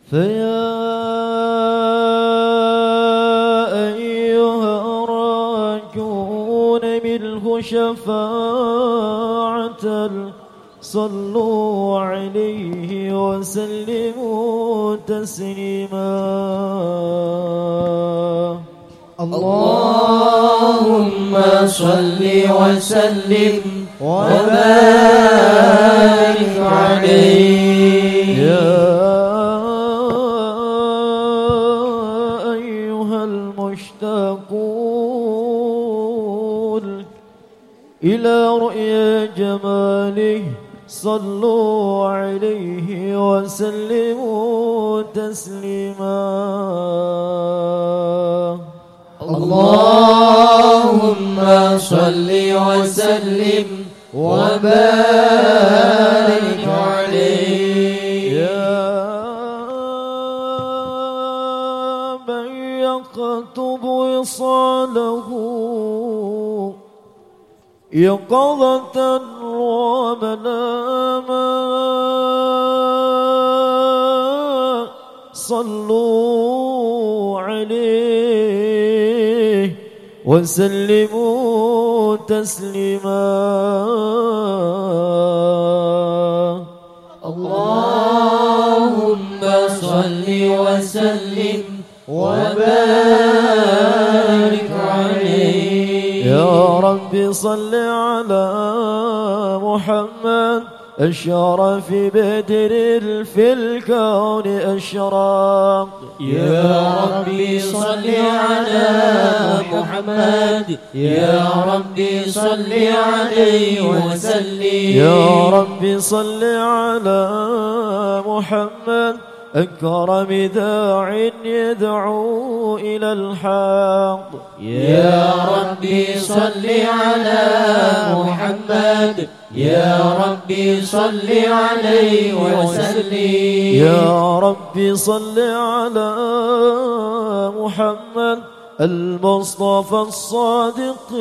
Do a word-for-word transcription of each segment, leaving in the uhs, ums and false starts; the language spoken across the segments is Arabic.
فيا أيها الراجون منه شفاعة صلوا عليه وسلموا تسليما. اللهم صل وسلم وبارك عليه. يا أيها المشتاقون إلى رؤيا جماله صلوا عليه وسلموا تسليما. اللهم صل وسلم وبارك عليه. يا من يكتب وصاله يقظة ومناما صلوا عليه وسلموا تسليما. اللهم صل وسلم وبارك عليه. يا رب صل على محمد أشرف بدر في الكون أشراق. يا ربي صل على محمد يا ربي صل عليه وسلم. يا ربي صل على محمد أكرم داع يدعو إلى الحق. يا ربي صل على محمد يا ربي صل عليه وسلم. يا ربي صل على محمد المصطفى الصادق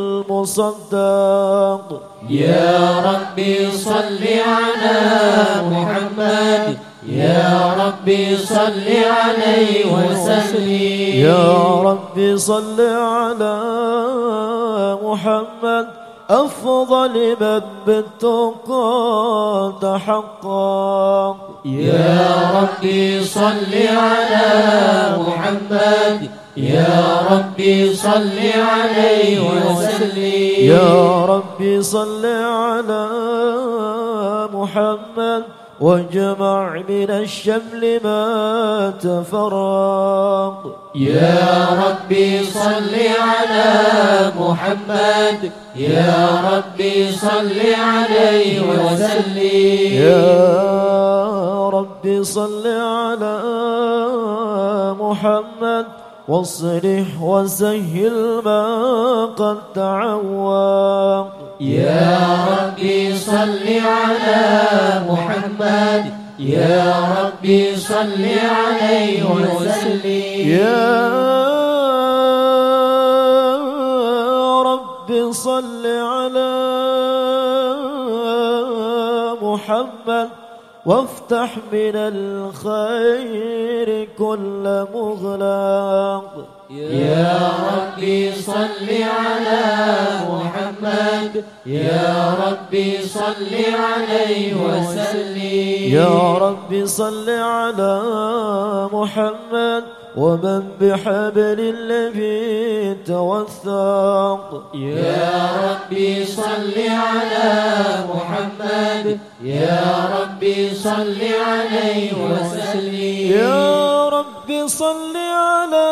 المصدق. يا ربي صل على محمد يا ربي صل عليه وسلم. يا ربي صل على محمد أفضل من بالتقى تحقق. يا ربي صل على محمد يا ربي صل عليه وسلم. يا ربي صل على محمد واجمع من الشمل ما تفرق. يا ربي صل على محمد يا ربي صل عليه وسلم. يا ربي صل على محمد واصلح وسهل ما قد تعوق. يا ربي صل على محمد يا ربي صل عليه وسلم. يا ربي صل على محمد وافتح من الخير كل مغلق. يا ربي صل على محمد يا ربي صل عليه وسلم. يا ربي صل على محمد ومن بحبل الذي توثق. يا ربي صل على محمد يا ربي صل عليه وسلم. يا ربي صل على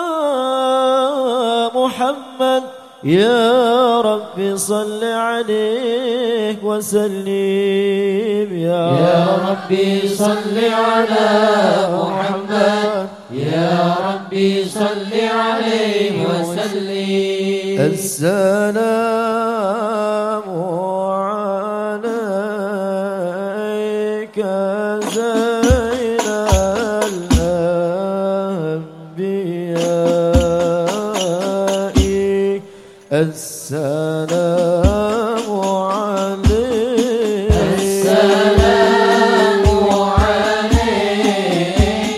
محمد يا ربي صل عليه وسلم. يا ربي صل على محمد يا ربي صل عليه وسلم. السلام عليك زين الأنبياء. السلام عليك. السلام عليك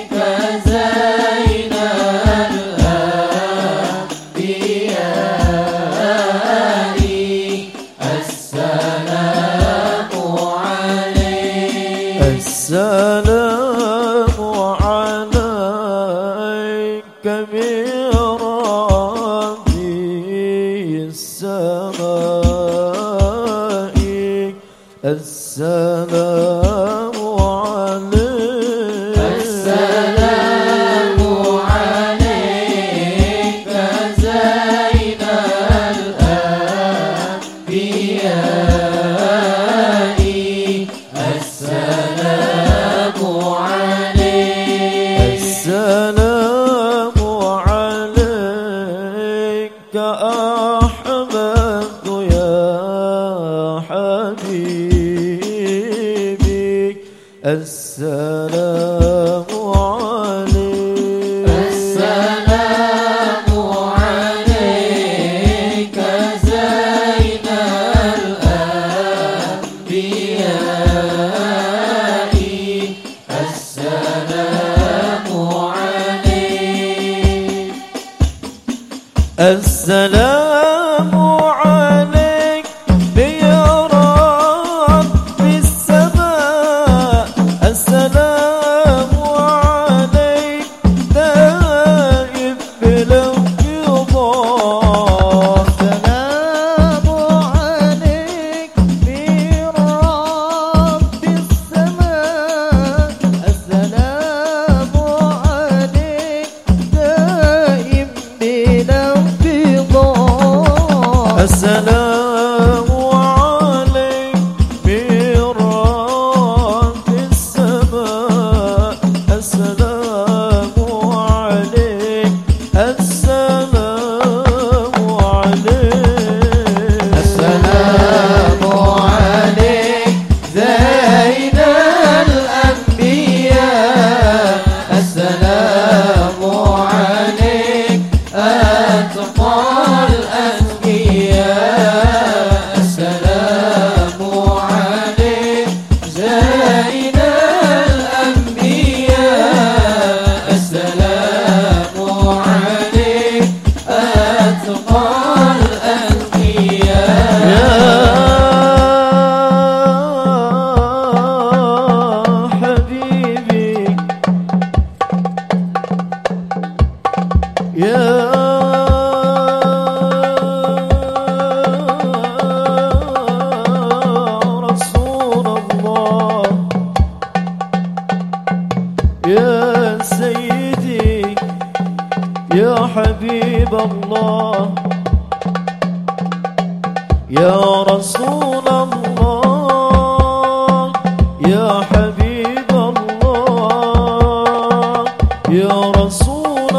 السلام عليك من ربي السماء السلام عليك السلام عليك زين الأنبياء السلام عليك السلام عليك أحمد يا حبيبي السلام عليك السلام عليك زين الأنبياء السلام عليك السلام عليك برب السماء السلام عليك دائم بلا انقضاء السلام عليك برب السماء السلام عليك دائم بلا انقضاء السلام عليك برب السماء السلام عليك السلام عليك السلام عليك زين الأنبياء السلام عليك أتقى الأنبياء السلام عليك زين الأنبياء السلام عليك أتقى الأنبياء يا حبيبي يا رسول الله يا سيدي يا حبيب الله يا رسول الله يا حبيب الله يا رسول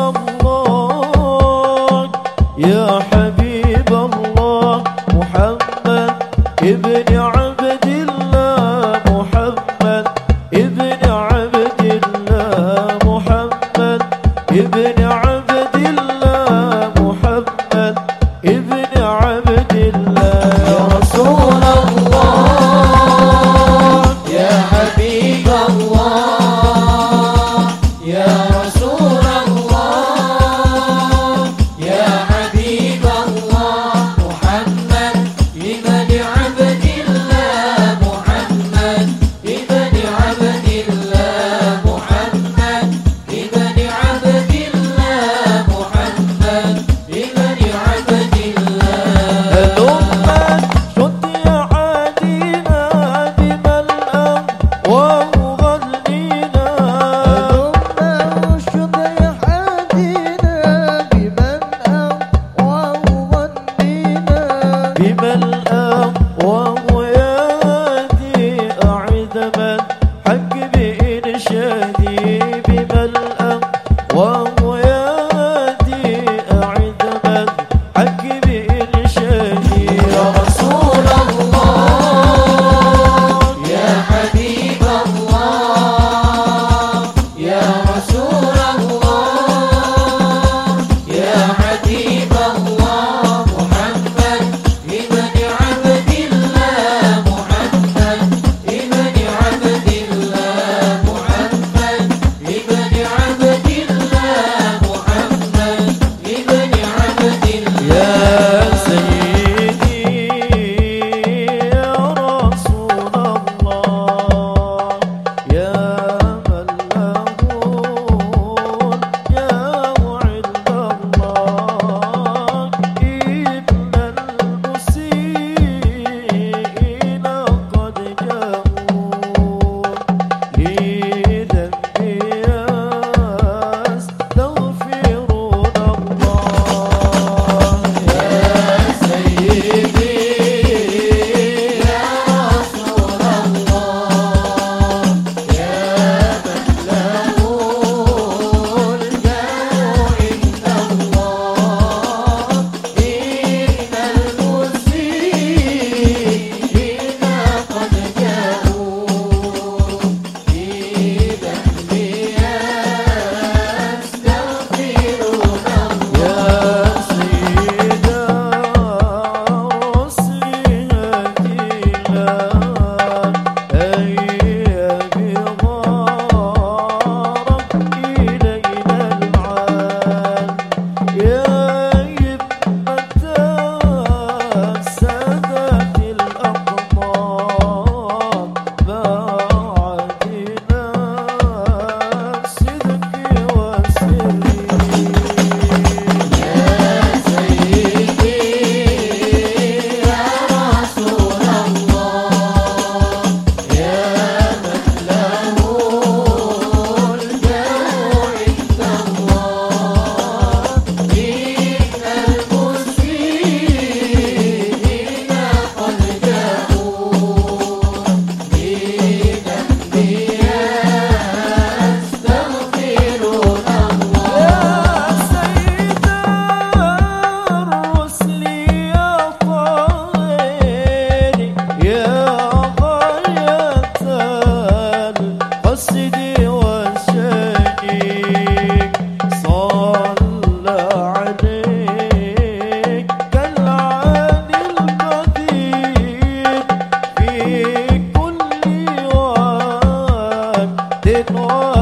الله يا حبيب الله محمد ابن عبد الله محمد ابن عبد الله محمد ابن عبد الله محمد ابن عبد الله يا رسول الله يا حبيب وآل